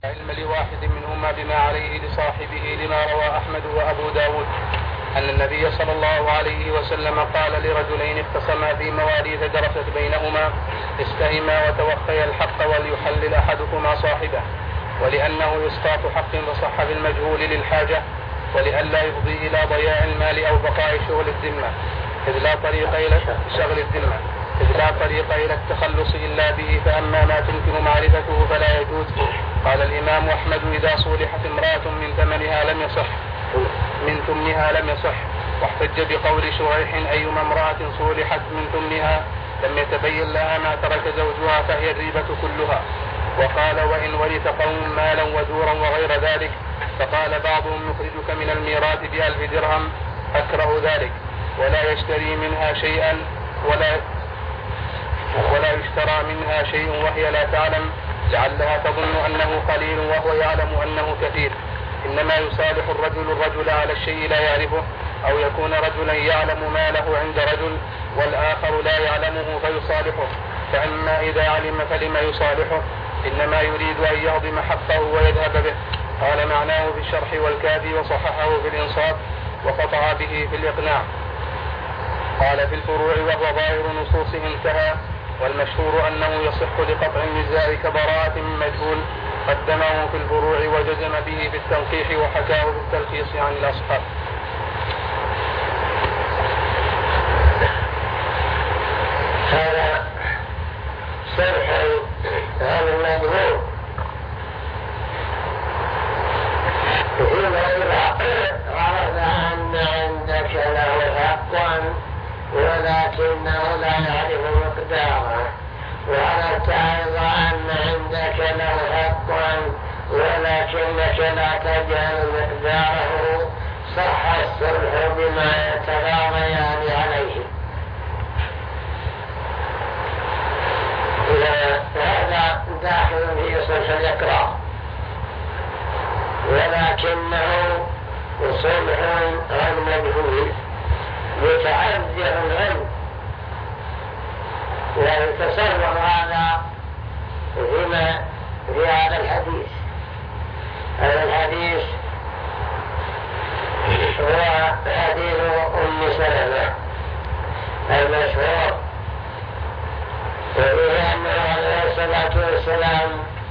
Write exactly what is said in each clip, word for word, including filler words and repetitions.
علم لواحد منهما بما عليه لصاحبه لما روى أحمد وأبو داود أن النبي صلى الله عليه وسلم قال لرجلين اختصما في مواريث درست بينهما استهما وتوخيا الحق وليحلل أحدكما صاحبه، ولأنه إسقاط حق فصح بالمجهول للحاجة، ولئلا يفضي إلى ضياع المال أو بقاء شغل الذمة إذ لا طريق إلى شغل الذمة إذ لا طريق إلى التخلص إلا به، فأما ما تمكن معرفته فلا يجوز. قال الإمام أحمد: إذا صولحت امرأة من ثمنها لم يصح من ثمنها لم يصح واحتج بقول شريح: أيما امرأة صولحت من ثمنها لم يتبين لها ما ترك زوجها فهي الريبة كلها. وقال: وإن ورث قوم مالا ودورا وغير ذلك، فقال بعضهم: يخرجك من الميراث بألف درهم، أكره ذلك، ولا يشتري منها شيئا ولا ولا يشترى منها شيء وهي لا تعلم، لعلها تظن أنه قليل وهو يعلم أنه كثير. إنما يصالح الرجل الرجل على الشيء لا يعرفه، أو يكون رجلا يعلم ما له عند رجل والآخر لا يعلمه فيصالحه، فأما إذا علم فلما يصالحه؟ إنما يريد أن يهضم حقه ويذهب به. قال معناه في الشرح والكافي، وصححه في الإنصاف، وقطع به في الإقناع. قال في الفروع: وهو ظاهر نصوصه انتهى، والمشهور أنه يصح لقطع النزاع كبراءة من مجهول، قدمه في الفروع وجزم به في التنقيح وحكاه في التلخيص عن الأصحاب. هذا شرح هذا المجهول فيما عرف أن عندك له حقا ولكنه لا يعرف مقداره، وعرفت أيضا أن عندك له حقا ولكنك لا تجهل مقداره، صح الصلح بما يتراضيان عليه. هذا داخل في صلح الإقرار، ولكنه صلح عن مجهول يتعذر العلم. ويتصور هذا فيما في هذا الحديث. هذا الحديث هو حديث أم سلمة المشهور، وفيه أنه عليه الصلاة والسلام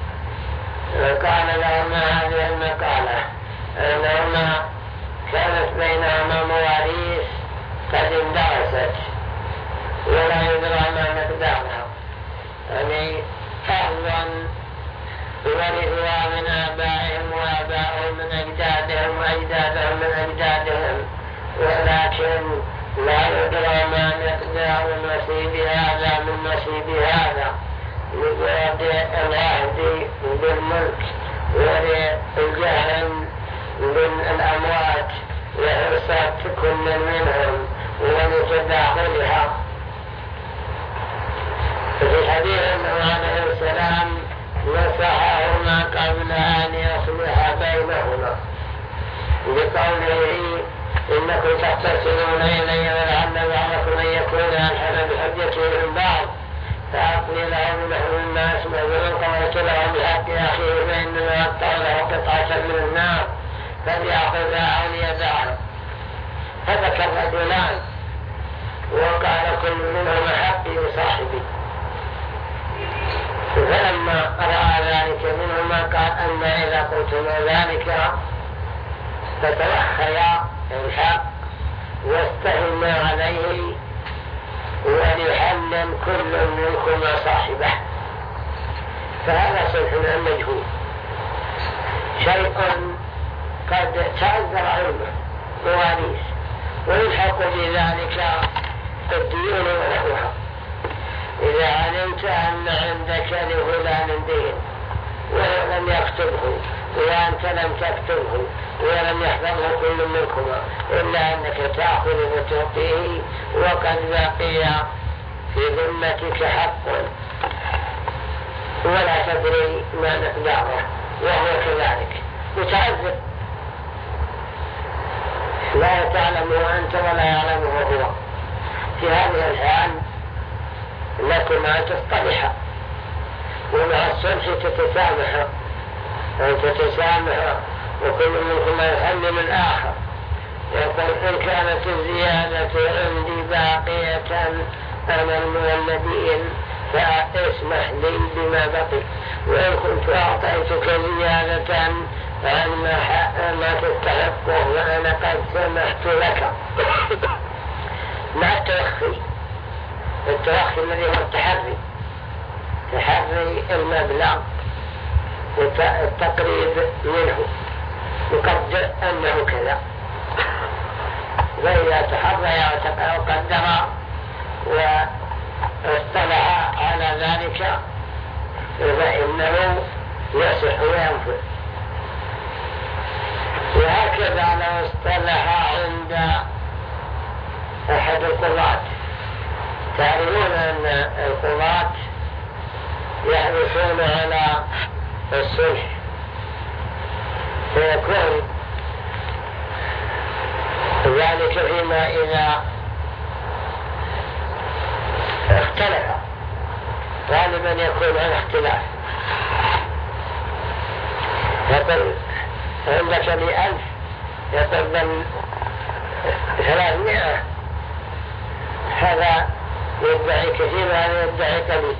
قال لهما هذه المقالة، أنهما كانت بينهما مواريث قد اندرست ولا يدرى ما مقدارها، يعني أهلا ورثوها من آبائهم وآبائهم من أجدادهم وأجدادهم من أجدادهم، ولكن لا يدرى ما مقدار نصيب هذا من نصيب هذا، لجهد العهد بالملك وللجهل بالأموات وحرصات كل منهم ولتداخلها. في الحديث أنه عليه السلام نصحهما قبل أن يصلح بينهما بقوله: إنكم تختصرون إلي ولعل بعضكم أن يكون ألحن بحجته من بعض، فأقضي له بنحو الناس ومن قضيت له بحق أخيه فإنما أقطع له قطعة من النار فليأخذها أو ليدعها. فذكر رجلان وقال كل منهما حقي وصاحبي، فلما رأى ذلك منهما قال: أما إذا قلتم ذلك فتوخيا الحق واستهما عليه وليحلل كل منكما صاحبه. فهذا صلح عن مجهول، شيء قد تعذر علمه مواريث، ويلحق بذلك الديون ونحوها. إذا علمت أن عندك لفلان دين ولم يكتبه وأنت لم تكتبه ولم يحفظه كل منكما، إلا أنك تأخذ وتعطيه وقد بقي في ذمتك حق ولا تدري ما مقداره، وهو كذلك متعذر، لا تعلمه أنت ولا يعلمه هو. في هذه الحال لكم أن تصطلحا ومع الصلح تتسامحا أن تتسامح وكل منكم يحمل الآخر. يقول إن كانت الزيادة عندي باقية أنا المولدين فاسمح لي بما بقي، وإن كنت أعطيتك زيادة عن ما تستحقه وأنا قد سمحت لك. مع التوخي، التوخي الذي هو التحري، تحري المبلغ والتقريب منه، يقدر أنه كذا، وإذا تحرى وقدر واصطلح على ذلك فإنه يصح وينفذ. وهكذا لو اصطلح عند أحد القضاة، تعلمون أن القضاة يحرصون على الصلح، فيكون ذلك فيما إذا اختلف، غالبا يكون عن اختلاف. يقول عندك لي ألف، يقول بل ثلاثمائة، هذا يدعي كثير وهذا يدعي قليل،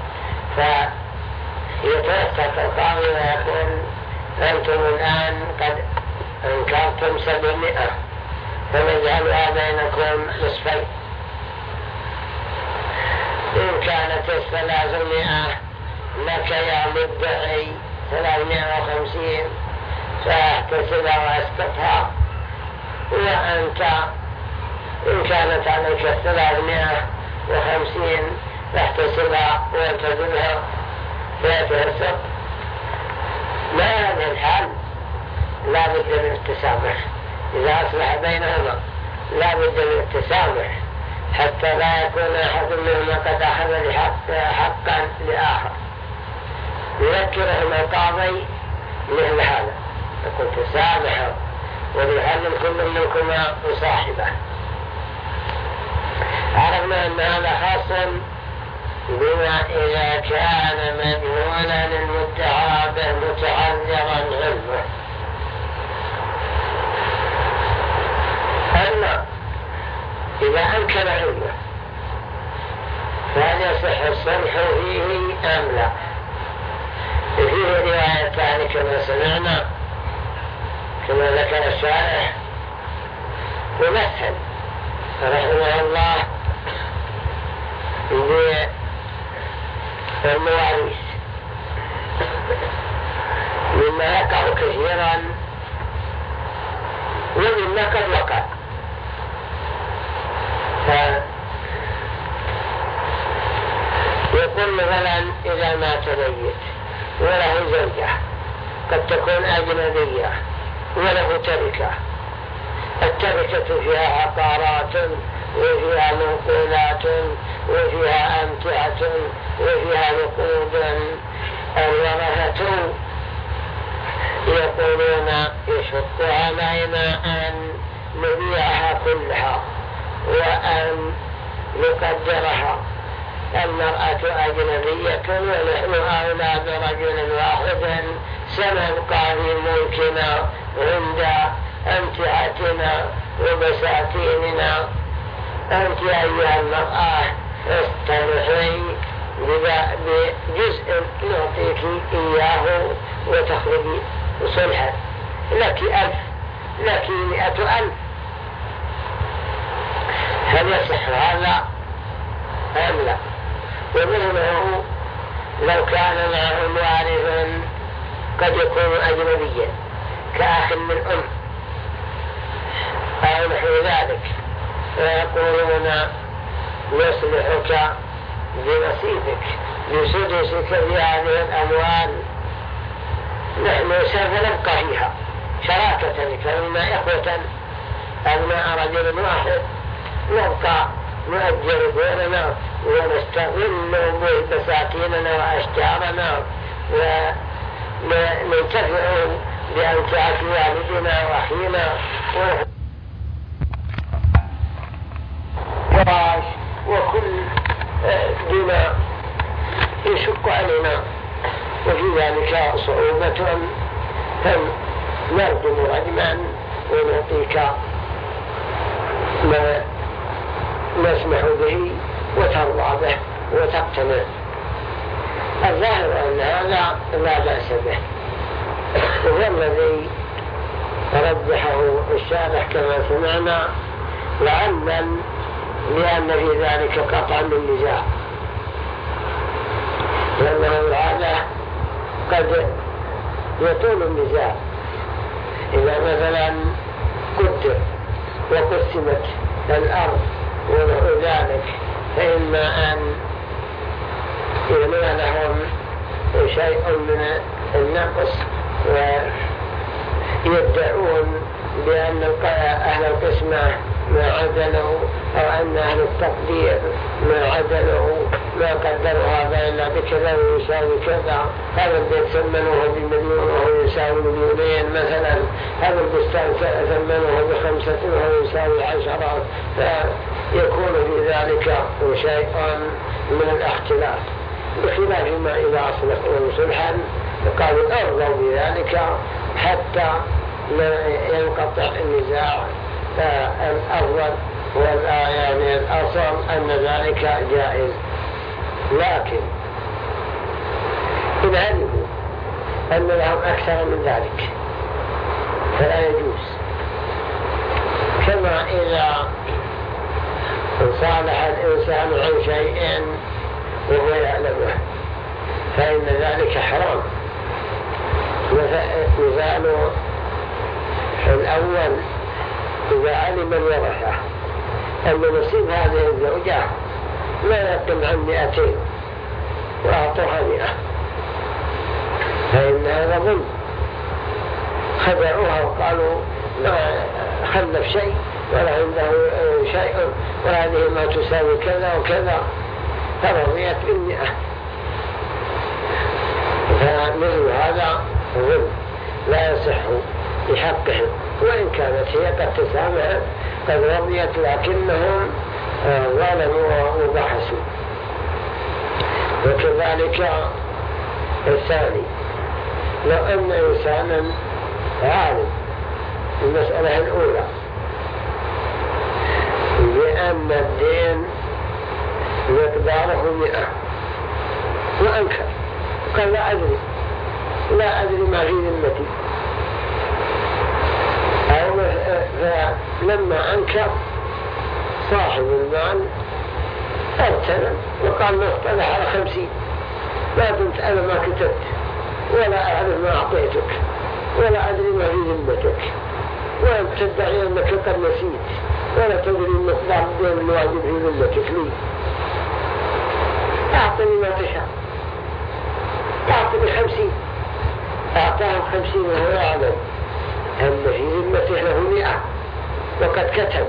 فيتوسط القاضي ويقول أنتم الآن قد انكرتم سبعمائة فنجعلها بينكم نصفين. إن كانت الثلاثمائة لك يا مدعي ثلاثمائة وخمسين فاحتسبها واسقطها، وأنت إن كانت عليك الثلاثمائة وخمسين فاحتسبها واعتذرها فيتوسط. ما هذا الحال لا بد من التسامح، إذا أصلح بينهما لا بد من التسامح حتى لا يكون أحد منهما قد أخذ حقا لآخر. يذكرهم القاضي مثل هذا، يقول تسامحوا وليحلل كل منكما وصاحبه. عرفنا أن هذا خاص بما إذا كان مديونا للمدعى به متعذرا علمه. أما إذا أنكر علمه فهل يصح الصلح فيه أم لا؟ فيه روايتان كما سمعنا كما ذكر الشارح. ومثل رحمه الله بالمواريث مما يقع كثيرا ومما قد وقع. يقول مثلا إذا مات ميت وله زوجة قد تكون أجنبية وله تركة، التركة فيها عقارات وفيها منقولات وفيها أمتعة وفيها نقود. الورثة يقولون يشق علينا أن نبيعها كلها وأن نقدرها. المرأة أجنبية ونحن أولى برجل واحد سنبقى في ملكنا عند أمتعتنا وبساتيننا. أنت أيها المرأة استرحي بجزء نعطيك إياه وتخرجي صلحا، لك ألف لك مئة ألف. هل يصح هذا أم لا؟ ومنه لو كان معه وارث قد يكون أجنبيا كأخ من أم أو نحو ذلك، ويقولون نصلحك بنصيبك بسدسك في هذه الأموال، نحن سوف نبقى فيها شراكة كوننا إخوة أبناء رجل واحد، نبقى نؤجر دورنا ونستغل بساتيننا وأشجارنا وننتفع بأمتعة والدنا وأخينا وفراش وكل بما يشق علينا. وفي ذلك صعوبة فنرجم رجما ونعطيك ما نسمح به وترضى به وتقتنع. الظاهر أن هذا لا بأس به، وهو الذي رجحه الشارح كما سمعنا، لعلا لأن في ذلك قطع من نزاع، لأنه العادة قد يطول النزاع إذا مثلا قدر وقسمت الأرض ونحو ذلك، فإما أن ينالهم شيء من النقص ويدعون بأن أهل القسمة ما عدلوا، أو أن أهل التقدير ما عدلوا ما قدروا هذا إلا بكذا ويساوي كذا، هذا البيت ثمنوه بمليون وهو يساوي مليونين مثلا، هذا البستان ثمنوه بخمسة وهو يساوي عشرات، فيكون في ذلك شيء من الاختلاف، بخلاف ما إذا أصلحوا صلحا قالوا أرضوا بذلك حتى لا ينقطع النزاع. فالأفضل والآيان الأصل أن ذلك جائز، لكن إن علموا أن لهم أكثر من ذلك فلا يجوز، كما إذا صالح الإنسان عن شيء وهو يعلمه فإن ذلك حرام. مثال الأول إذا علم الورثة أن نصيب هذه الزوجة لا يقل عن مئتين وأعطوها مئة، فإن هذا ظلم، خدعوها وقالوا ما خلف شيء ولا عنده شيء وهذه ما تساوي كذا وكذا، فرضيت بالمئة، فمثل هذا ظلم لا يصح بحقهم، وإن كانت هي قد تسامح قد رضيت لكنهم ظلموا وبحثوا. وكذلك الثاني، لو أن إنسانا عالم المسألة الأولى بأن الدين مقداره مئة وأنكر قال لا أدري لا أدري ما في ذمتي، فلما أنكر صاحب المال ارتنم وقال نقتلح على خمسين، ما دمت أنا ما كتبت ولا أعرف ما أعطيتك ولا أدري ما في ذمتك، وأنت تدعي أنك قد نسيت ولا تدري مقدار الدين الواجب في ذمتك لي، أعطني ما تشاء، أعطني خمسين، أعطاه خمسين وهو يعلم أن في ذمته له مئة وقد كتب،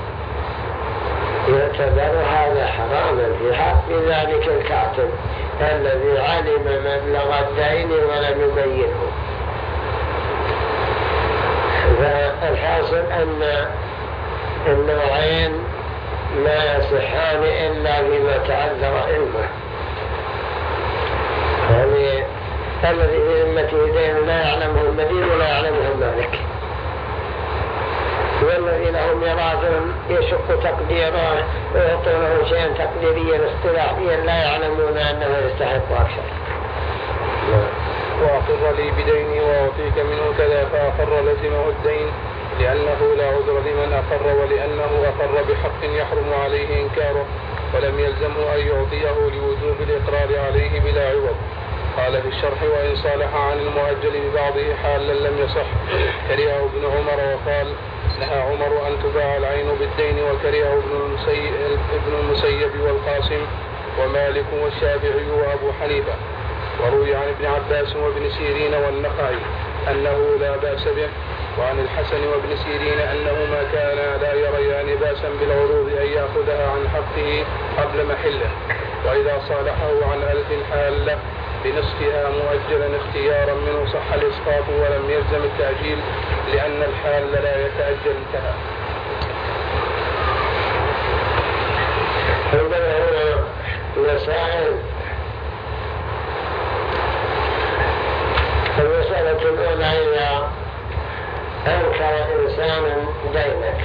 يعتبر هذا حراما في حق ذلك الكاتب الذي علم مبلغ الدين ولم يبينه. فالحاصل أن النوعين لا يصحان إلا بما تعذر علمه، يعني الذي في ذمته دين لا يعلمه المدين ولا يعلمه المالك، والذي له ميراث يشق تقديره ويعطونه شيئا تقديريا اصطلاحيا لا يعلمون أنه يستحق أكثر. وأقر لي بديني وأعطيك منه كذا، فأقر لزمه الدين لأنه لا عذر لمن أقر، ولأنه أقر بحق يحرم عليه إنكاره، ولم يلزمه أن يعطيه لوجوب الإقرار عليه بلا عوض. قال في الشرح: وإن صالح عن المؤجل ببعضه حالا لم يصح. كرهه ابن عمر وقال: نهى عمر أن تباع العين بالدين، وكرهه ابن المسيب, ابن المسيب والقاسم ومالك والشافعي وأبو حنيفة. وروي عن ابن عباس وابن سيرين والنخعي أنه لا بأس به، وعن الحسن وابن سيرين أنهما كانا لا يريان بأسا بالعروض أن يأخذها عن حقه قبل محله، وإذا صالحه عن ألف حالة بنصفها مؤجلا اختيارا منه صح الإسقاط ولم يلزم التأجيل، لأن الحال لا يتأجل. انتهى. عندنا هنا مسائل. المسألة الأولى: إذا أنكر إنسان دينك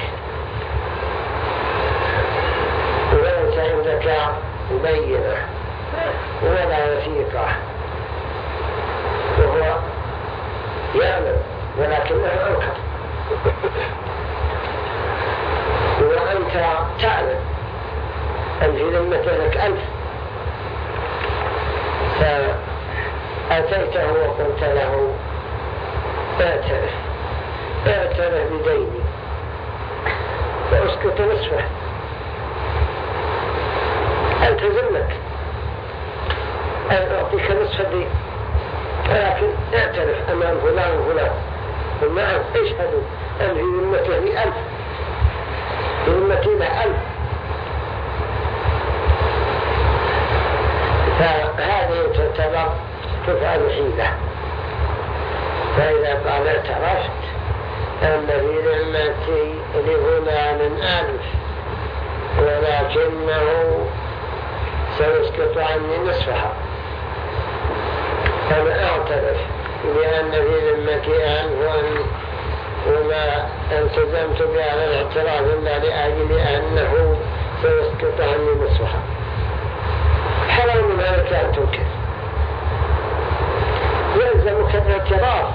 وليس عندك بينة ولا وثيقة وهو يعلم ولكنه أنكر، وأنت تعلم أن في ذمته لك ألف، فأتيته وقلت له اعترف اعترف بديني واسكت نصفه، ألتزم لك أن أعطيك نصف الدين، ولكن اعترف أمام فلان وفلان ومعهم اشهدوا أن في ذمته لي ألف، في ذمتي له ألف. فهذه تعتبر تفعل حيلة. فإذا قال اعترفت أن في ذمتي لفلان ألف ولكنه سيسقط عني نصفها، أنا أعترف بأن في ذمتي ألف وما التزمت بهذا الاعتراف إلا لأجل أنه سيسقط عني نصفها، حرام من ذلك أن تنكر، يلزمك الاعتراف،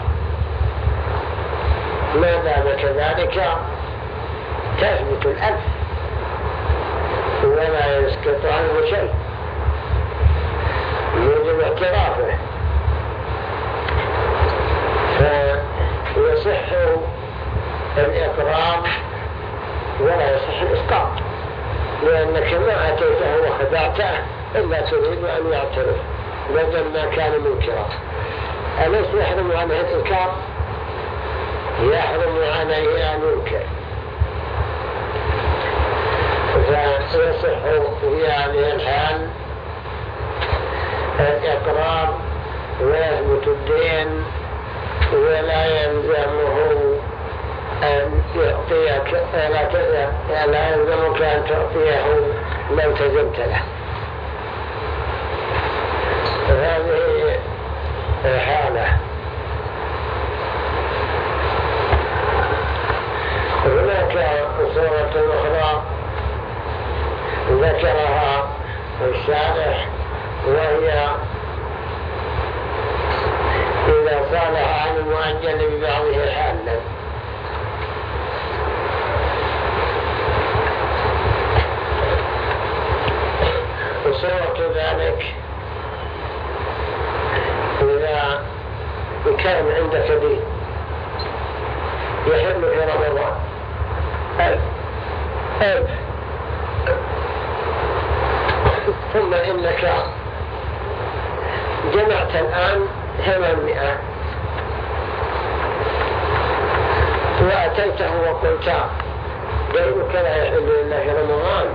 ما دام كذلك تثبت الألف ولا يسقط عنه شيء، يجب اعترافه. فيصح الإقرار ولا يصح الإسقاط، لأنك ما أتيته وخدعته إلا تريد أن يعترف بدل ما كان منكرا. أليس يحرم عليه الإنكار؟ يحرم عليه أن ينكر، فيصح في هذه الحال الإقرار ويثبت الدين ولا يلزمه أن يعطيك لا يلزمك أن تعطيه ما التزمت له. هذه حالة. هناك صورة أخرى ذكرها الشارح، وهي إذا صالح عن المؤجل ببعضه حالا. وصورة ذلك إذا كان عندك دين يحل في رمضان ألف ألف ثم إنك جمعت الآن ثمانمائة وأتيته وقلت دينك لا يحل إلا في رمضان،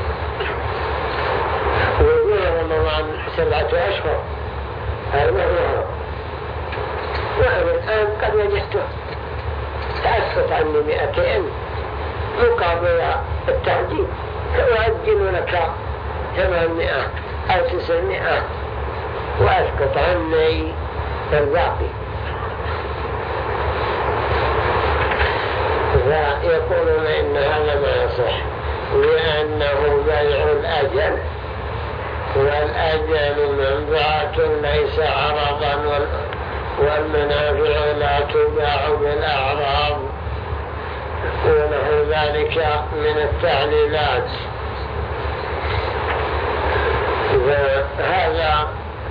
ويقول رمضان سبعة أشهر، هذا ما هو، وأنا الآن قد وجدته تأسفت عني مئتين مقابل التعجيل، فأؤجل لك ثمانمائة أو تسعمائة وأسقط عني الباقي. فيقولون إن هذا ما يصح، لأنه بيع الأجل، والأجل منفعة ليس عرضا، والمنافع لا تباع بالأعراض ونحو ذلك من التعليلات. فهذا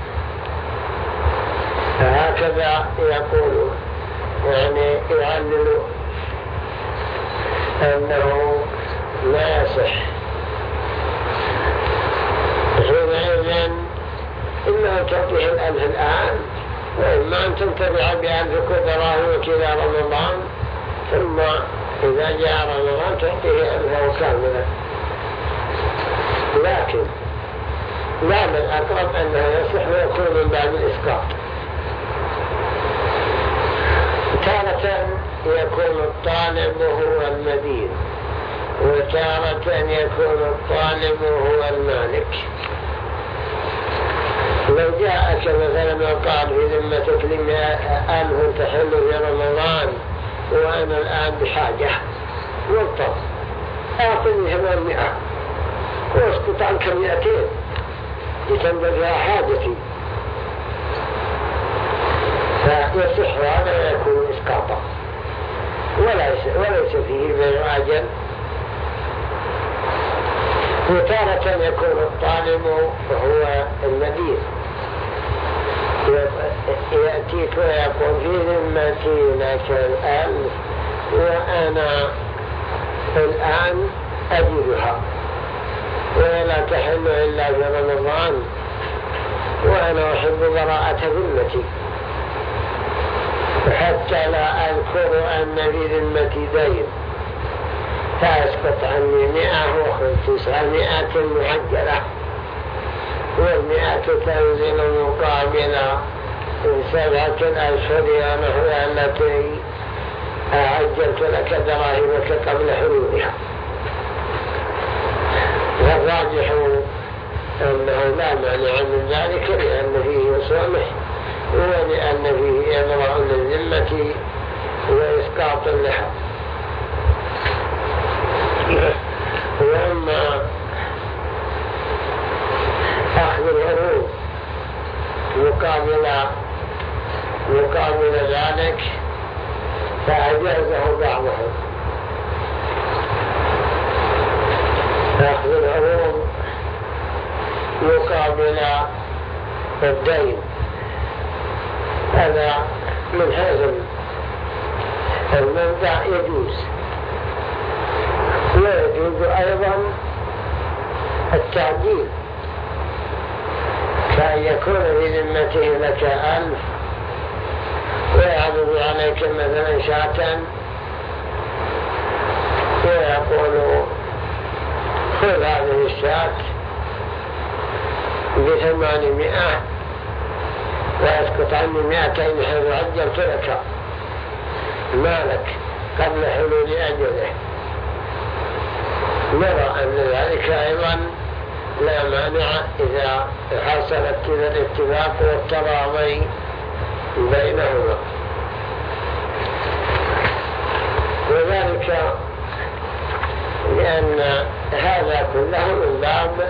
هكذا يقول، يعني يعلل أنه لا يصح. حينئذ إنه تعطيه الألف الآن، وإما أن تنتبع بألف دراهم كذا رمضان، ثم إذا جاء رمضان تعطيه ألفه كاملة. لكن لا، من الأقرب أنه يصح ويكون من بعد الإسقاط. تارة يكون الطالب هو المدين، وتارة يكون الطالب هو المالك. لو جاءك مثلا وقال في ذمتك لما ألف تحل في رمضان، وأنا الآن بحاجة مضطر أعطني ثمانمائة واسقط عنك مئتين لتنبذها حاجتي، فيصح هذا يكون إسقاطا وليس فيه بيع أجل. وتارة يكون الطالب هو المدين يأتيك ويقول في ذمتي لك الألف وأنا الآن أجدها ولا تحل إلا في رمضان وأنا أحب براءة ذمتي حتى لا أذكر أن في ذمتي دين، فأسقط عني مئة وخذ تسعمائة معجلة، والمئة تنزل مقابل سبعة الأشهر نحوها التي أعجلت لك دراهمك قبل حلولها. والراجح أنه لا مانع من ذلك لأن فيه صلح ولأن فيه إبراء للذمة وإسقاط لها. وأما أخذ العروض مقابل مقابل ذلك فأجازه بعضهم. أخذ العروض مقابل الدين هذا من هذا المنبع يجوز، ويجوز أيضا التعديل كأن يكون في ذمته لك ألف ويعرض عليك مثلا شاة ويقول خذ هذه الشاة بثمانمائة ويسقط عني مئتين حيث عجلت لك مالك قبل حلول أجله. نرى أن ذلك أيضا لا مانع إذا حصلت الاتفاق والتراضي بينهما، وذلك لأن هذا كله من باب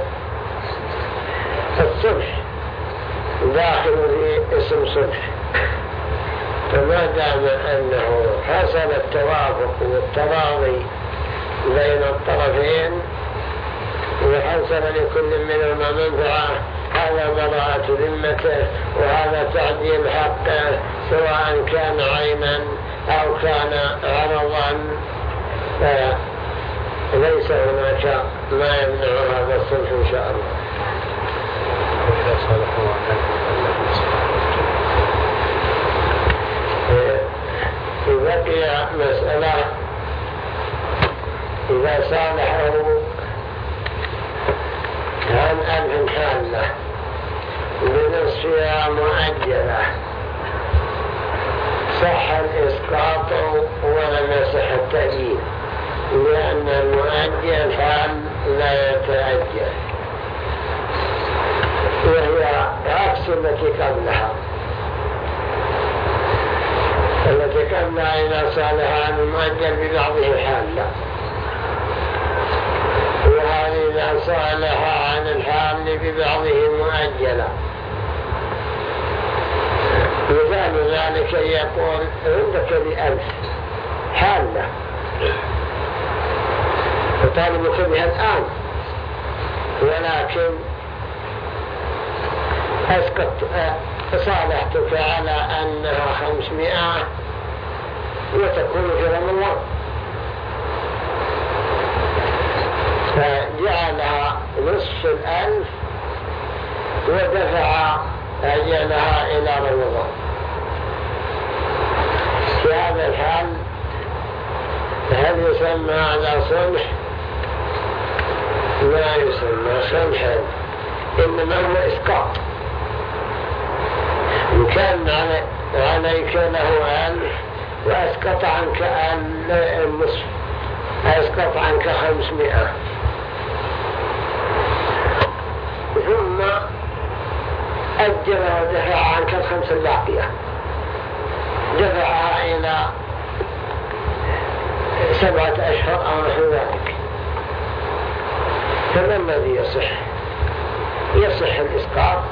الصلح داخل في اسم صلح، فما دام أنه حصل التوافق والتراضي بين الطرفين وحصل لكل منهما منفعة، هذا براءة ذمته وهذا تعديل حقه سواء كان عينا أو كان عرضا، ليس هناك ما يمنع هذا الصلح إن شاء الله. وإذا صالحوا بقي مسألة إذا صالحوا عن ألف حالة بنصفها مؤجلة صح الإسقاط ولم يصح التأجيل، لأن المؤجل حال لا يتأجل، وهي عكس التي قبلها. التي قبلها إذا صالح عن المؤجل ببعضه حالة، وهذه إذا صالح عن الحال ببعضه مؤجلة. مثال ذلك يقول عندك بألف حالة وطالبك بها الآن، ولكن أسقط صالحتك على أنها خمسمائة وتكون في رمضان، فجعلها نصف الألف ودفع أجلها إلى رمضان. في هذا الحال هل يسمى هذا صلح؟ لا يسمى صلحا، إنما هو إسقاط. إن كان عليك له ألف وأسقط عنك النصف، أسقط عنك خمسمائة، ثم أجل ودفع عنك الخمس الباقية، دفعها إلى سبعة أشهر أو نحو ذلك. فما الذي يصح؟ يصح الإسقاط،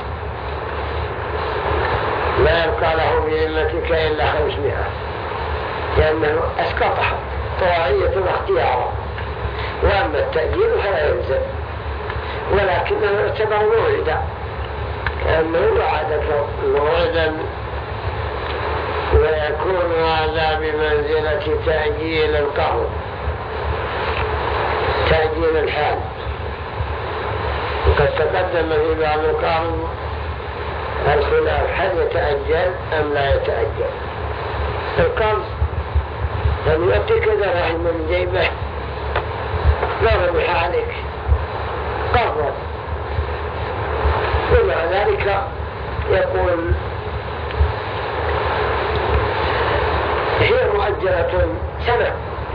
لا يبقى له بذمتك إلا خمسمائة، لأنه أسقطها طواعية واختيارا. وأما التأجيل فلا يلزم، ولكنه يعتبر موعدا، كأنه وعدك موعدا، ويكون هذا بمنزلة تأجيل القرض، تأجيل الحال. وقد تقدم في بعض القرض الخلاف هل يتأجل أم لا يتأجل. القرض أن يعطيك درهم من جيبه لا ربح عليك قرضا، ومع ذلك يقول هي مؤجلة سنة،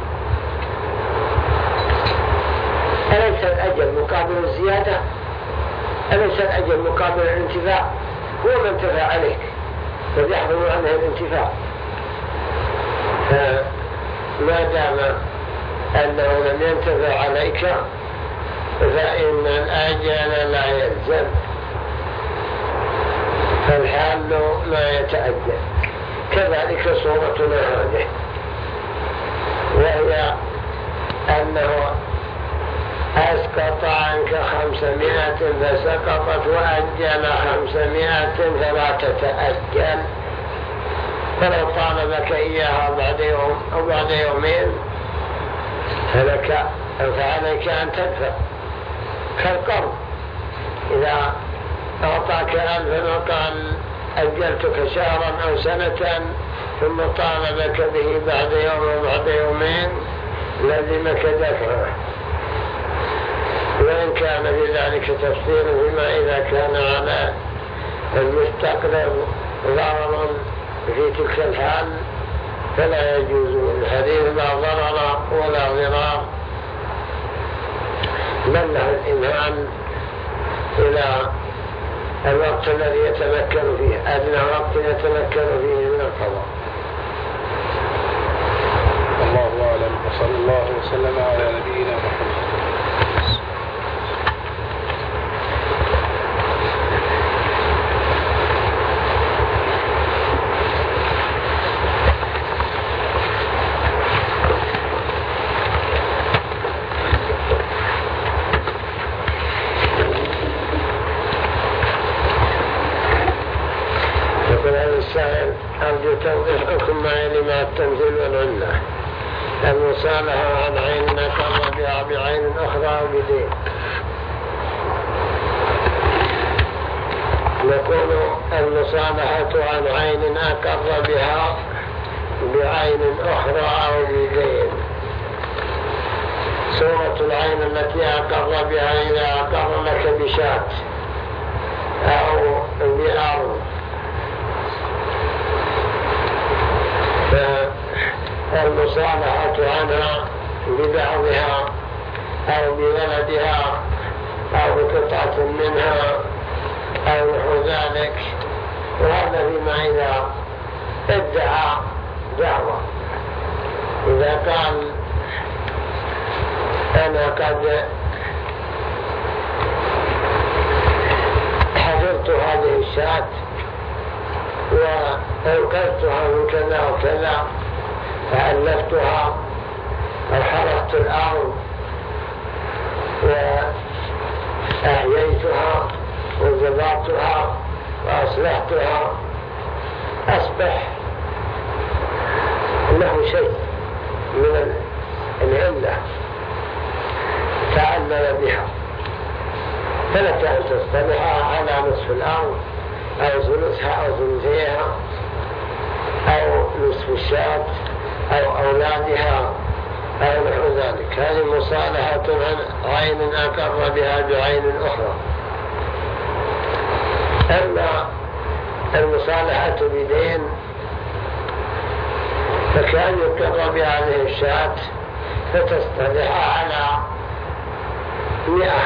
أليس الأجل مقابل الزيادة؟ أليس الأجل مقابل الانتفاع؟ هو من انتفع عليك فبيحضر عنه الانتفاع. فما دام أنه لم ينتفع عليك فإن الأجل لا يلزم، فالحال لا يتأجل. كذلك صورتنا هذه، وهي أنه أسقط عنك خمسمائة فسقطت وأجل خمسمائة فلا تتأجل، فلو طالبك إياها بعد يوم أو بعد يومين فلك فعليك أن تدفع. كالقرض إذا أعطاك ألفا وقال أجلتك شهرا أو سنة ثم طالبك به بعد يوم أو بعد يومين لازمك دفعه، وإن كان في ذلك تفصيل فيما إذا كان على المستقرض ضرر في تلك الحال فلا يجوز. الحديث لا ضرر ولا ضرار، بل له الإمهال إلى الوقت الذي يتمكن فيه، أدنى وقت يتمكن فيه من القضاء. الله أعلم، وصلى الله وسلم على نبينا محمد. أرجو توضيح حكم ما يلي مع التمثيل والعنة. المصالحة عن عين نقر بها بعين أخرى أو بدين. نقول المصالحة عن عين أقر بها بعين أخرى أو بدين. صورة العين التي أقر بها إذا أقر لك بشاة أو بأرض، فالمصالحة عنها ببعضها أو بولدها أو بقطعة منها أو نحو ذلك، وهذا فيما إذا ادعى دعوة. إذا قال أنا قد حفظت هذه الشاة وأنقذتها من كذا وكذا، فألفتها أو حرقت الأرض وأحييتها وزرعتها وأصلحتها، أصبح له شيء من العلة تعلل بها، فلك أن تصطلحها على نصف الأرض أو ثلثها أو ثلثيها أو نصف الشاة أو أولادها أو نحو ذلك. هذه مصالحة عن عين أقر بها بعين أخرى. أما المصالحة بدين فكان يقر بهذه الشاة فتصطلح على مئة،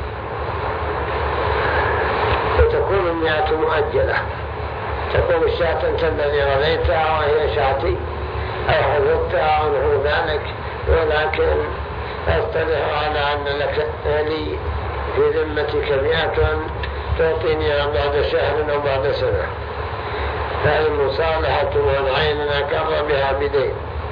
وتكون المئة مؤجلة. تكون الشاة أنت الذي رضيتها وهي شاتي أو حفظتها أو نحو ذلك، ولكن أصطلح على أن لك لي في ذمتك مئة تعطيني بعد شهر أو بعد سنة، هذه مصالحة والعين أقر بها بدين.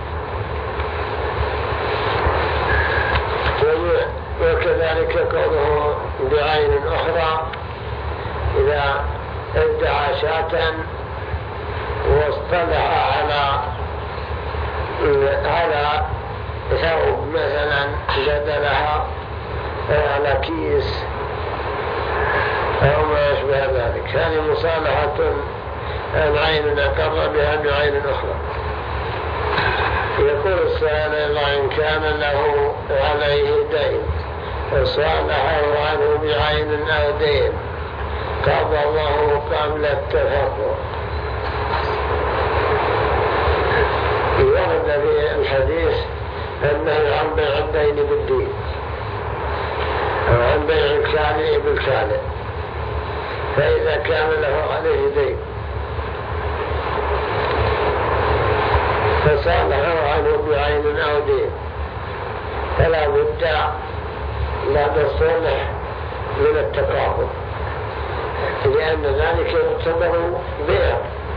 وكذلك قوله بعين أخرى إذا ادعى شاة واصطلح على على ثوب مثلا جدلها على كيس أو ما يشبه ذلك، هذه مصالحة العين أقر بها بعين أخرى. يقول السائل إن كان له عليه دين فصالحه عنه بعين أو دين قبضه قبل التفرق. ورد في الحديث أنه عن بيع الدين بالدين أو عن بيع الكالئ بالكالئ، فإذا كان له عليه دين فصالحه عنه بعين أو دين فلا بد بعد الصلح من التقابض، لأن ذلك يعتبر بيع.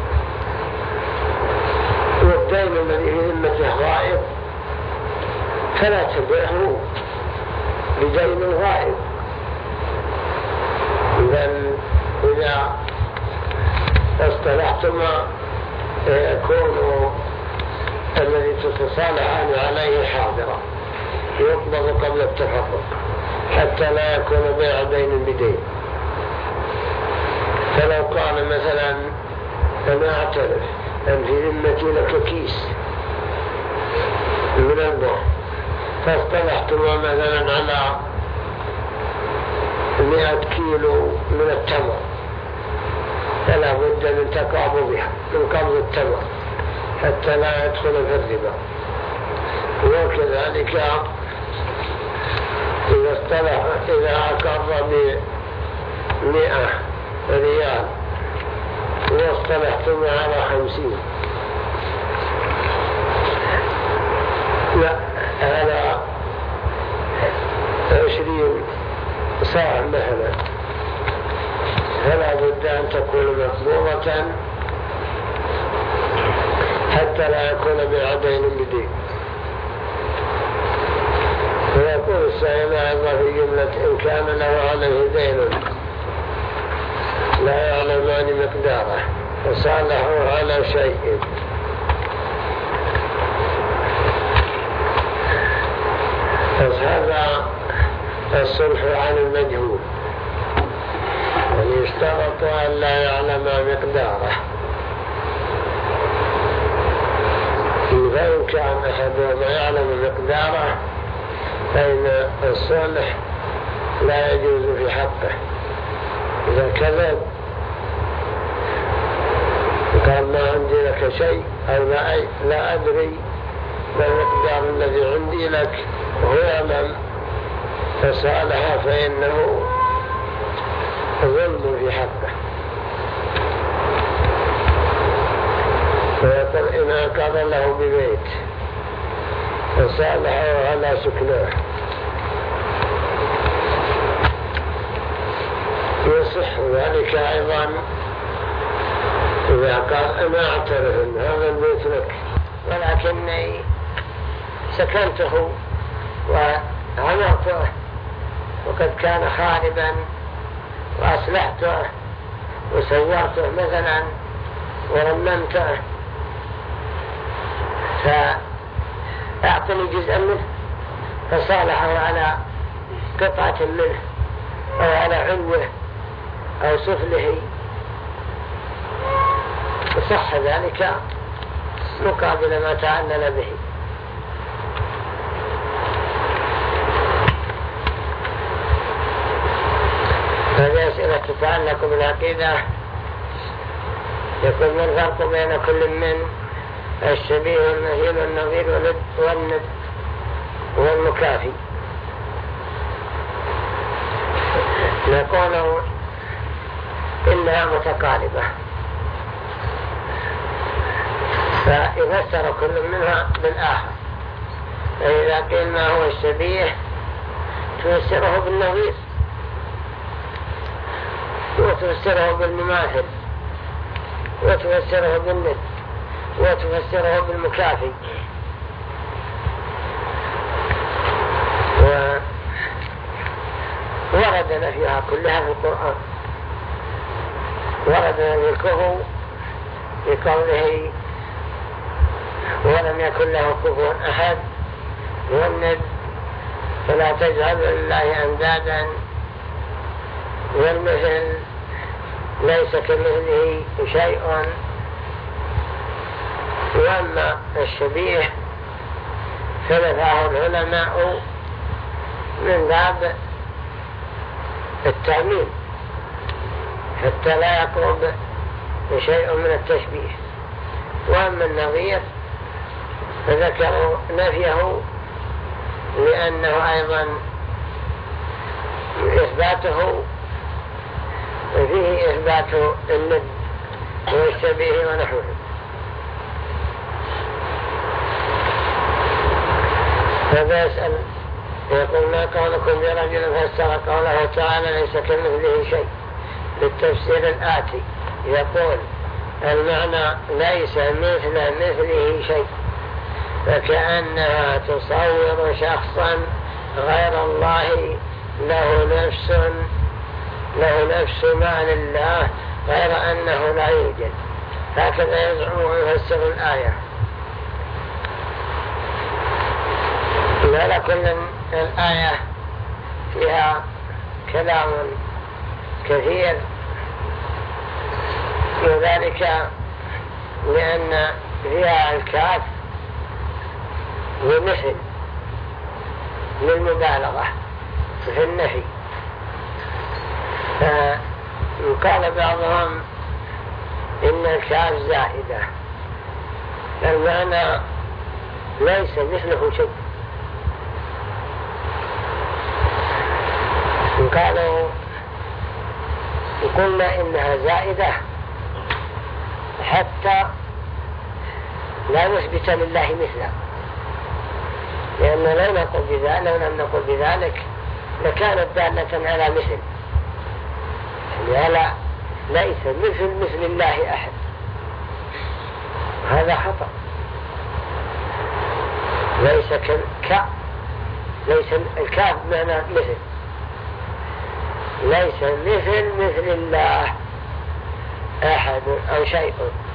والدين الذي في ذمته غائب فلا تبيعه بدين غائب. إذا اصطلحتما يكون الذي تتصالحان عليه حاضرا يقبض قبل التفرق حتى لا يكون بيع دين بدين. فلو قال مثلا أنا أعترف أن في ذمتي لك كيس من البر، فاصطلحتما مثلا على مئة كيلو من التمر، فلا بد من تقابضها من قبض التمر حتى لا يدخل في الربا. وكذلك إذا اصطلح إذا أقر بمئة ريال واصطلحتم على خمسين، لا على عشرين صاع مثلا، فلا بد أن تكون مقبوضة حتى لا يكون بعدين بدين. ويقول السائل أيضا في جملة إن كان له عليه دين لا يعلمان مقداره فصالحوا على شيء، فهذا الصلح عن المجهول، يعني يشترط أن لا يعلم مقداره. فإن كان أحدهما يعلم مقداره فإن الصلح لا يجوز في حقه. إذا كذب قال ما عندي لك شيء أو لا, لا أدري ما المقدار الذي عندي لك وهو يعلم فصالح فإنه ظلم في حقه. ويقول إن أقر له ببيت فصالحه على سكنه يصح ذلك أيضا إذا قال أنا أعترف أن هذا البيت لك ولكني سكنته وعمرته وقد كان خاربا وأصلحته وسورته مثلا ورممته، فأعطني جزءا منه فصالحه على قطعة منه أو على علوه أو سفله، صح ذلك مقابل ما تعلل به. هذه أسئلة تتعلق بالعقيدة. يكون ما الفرق بين كل من الشبيه والمثيل والنظير والند والمكافي؟ نقول إنها متقاربة، فيفسر كل منها بالآخر. فإذا قيل ما هو الشبيه تفسره بالنظير وتفسره بالمماثل وتفسره بالند وتفسره بالمكافي. ورد نفيها كلها في القرآن. ورد ذكره بقوله ولم يكن له كفوا أحد، والند فلا تجعلوا لله أندادا، والمثل ليس كمثله شيء. وأما الشبيه فنفاه العلماء من باب التعميم حتى لا يقرب شيء من التشبيه. وأما النظير فذكروا نفيه لأنه أيضا إثباته فيه إثبات الند والشبيه ونحوه. هذا يسأل يقول ما قولكم برجل فسر قوله تعالى ليس كمثله شيء بالتفسير الآتي. يقول المعنى ليس مثل مثله شيء، فكأنها تصور شخصا غير الله له نفس له نفس ما لله غير أنه لا يوجد. هكذا يزعم ويفسر الآية. على كل الآية فيها كلام كثير، وذلك لأن فيها الكاف ومثل للمبالغة في النفي. فقال بعضهم إن الكاف زائدة، المعنى ليس مثله شيء. قالوا قلنا إنها زائدة حتى لا نثبت لله مثله، لأن لو نقول بذلك لو لم نقل بذلك لكانت دالة على مثل. لا ليس مثل مثل الله أحد، هذا خطأ. ليس ك ليس الكاف معنى مثل، ليس مثل مثل الله أحد أو شيء.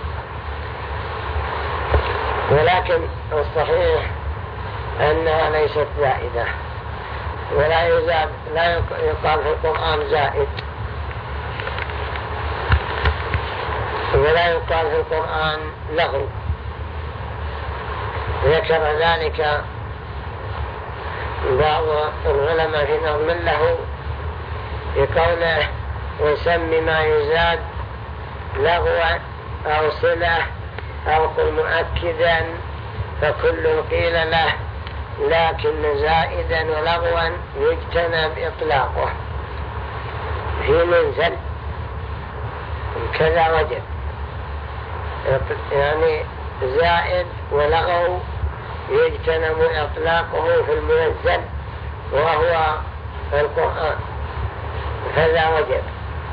ولكن الصحيح أنها ليست زائدة، ولا يزاد لا يقال في القرآن زائد، ولا يقال في القرآن لغو. ذكر ذلك بعض العلماء في نظم له بقوله وسم ما يزاد لغوا أو صلة أو قل مؤكدا فكل قيل له، لكن زائدا ولغوا يجتنب إطلاقه في منزل كذا وجب. يعني زائد ولغو يجتنب إطلاقه في المنزل وهو القرآن، هذا وجب.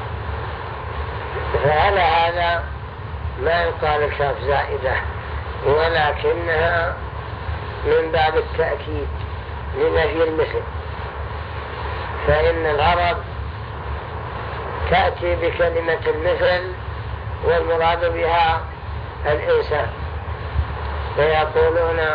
فعلى هذا ما يقال الكاف زائدة، ولكنها من باب التأكيد لنفي المثل. فإن العرب تأتي بكلمة المثل والمراد بها الإنسان، فيقولون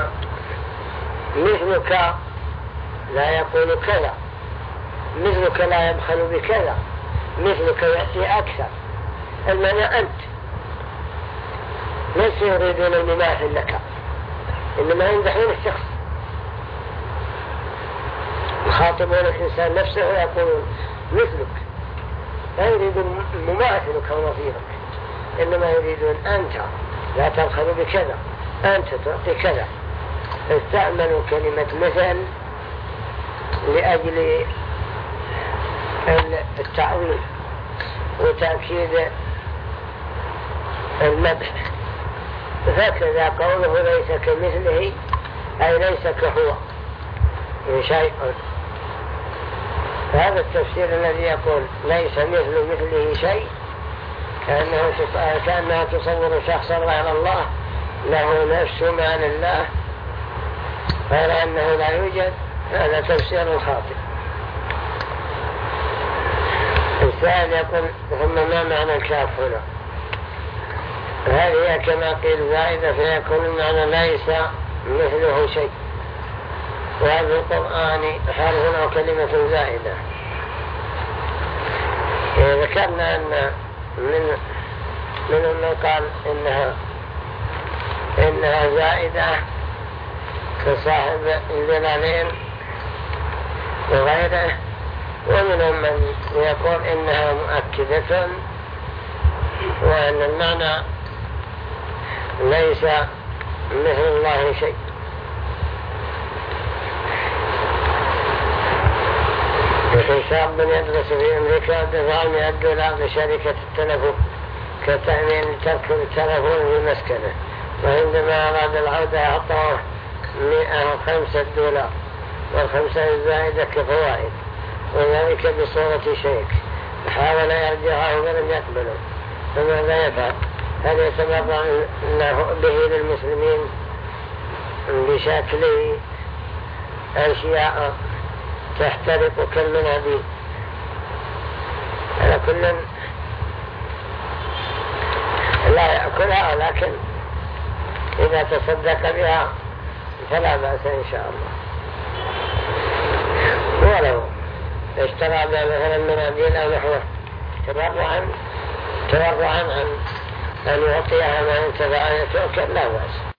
مثلك، لا يقول كذا، مثلك لا يبخل بكذا، مثلك يأتي أكثر. المعنى أنت، ليس يريدون المماثل لك، إنما يمدحون الشخص، يخاطبون الإنسان نفسه ويقولون مثلك، لا يريدون مماثلك ونظيرك، إنما يريدون أنت لا تبخل بكذا، أنت تعطي كذا. استعملوا كلمة مثل لأجل التعظيم وتأكيد المدح. هكذا قوله ليس كمثله أي ليس كهو شيء. هذا التفسير الذي يقول ليس مثل مثله شيء كأنه كأنها تصور شخصا غير الله له نفس ما لله غير أنه لا يوجد، هذا تفسير خاطئ. السائل يقول ثم ما معنى الكاف هنا؟ هذه كما قيل زائدة فيكون المعنى ليس مثله شيء، وهذا القرآن حرف أو كلمة زائدة. ذكرنا أن من منهم من قال إنها إنها زائدة كصاحب الجلالين وغيره، ومنهم من يقول إنها مؤكدة وأن المعنى ليس مثل الله شيء. مثل شاب يدرس في أمريكا دفع مئة دولار لشركة التلفون كتأمين ترك التلفون في مسكنه، وعندما أراد العودة أعطاه مئة وخمسة دولار، والخمسة الزائدة كفوائد، وذلك بصورة شيك. حاول يرجعه ولم يقبله، فماذا يفعل؟ هل يتبرع به للمسلمين بشكل أشياء تحترق كالمناديل؟ على كل لا يأكلها، ولكن إذا تصدق بها فلا بأس إن شاء الله. ولو اشترى بها مثلا مناديل أو نحوه تبرعا تبرعا عن أن يعطيها ما ينتفع أن يتوكل لا بأس.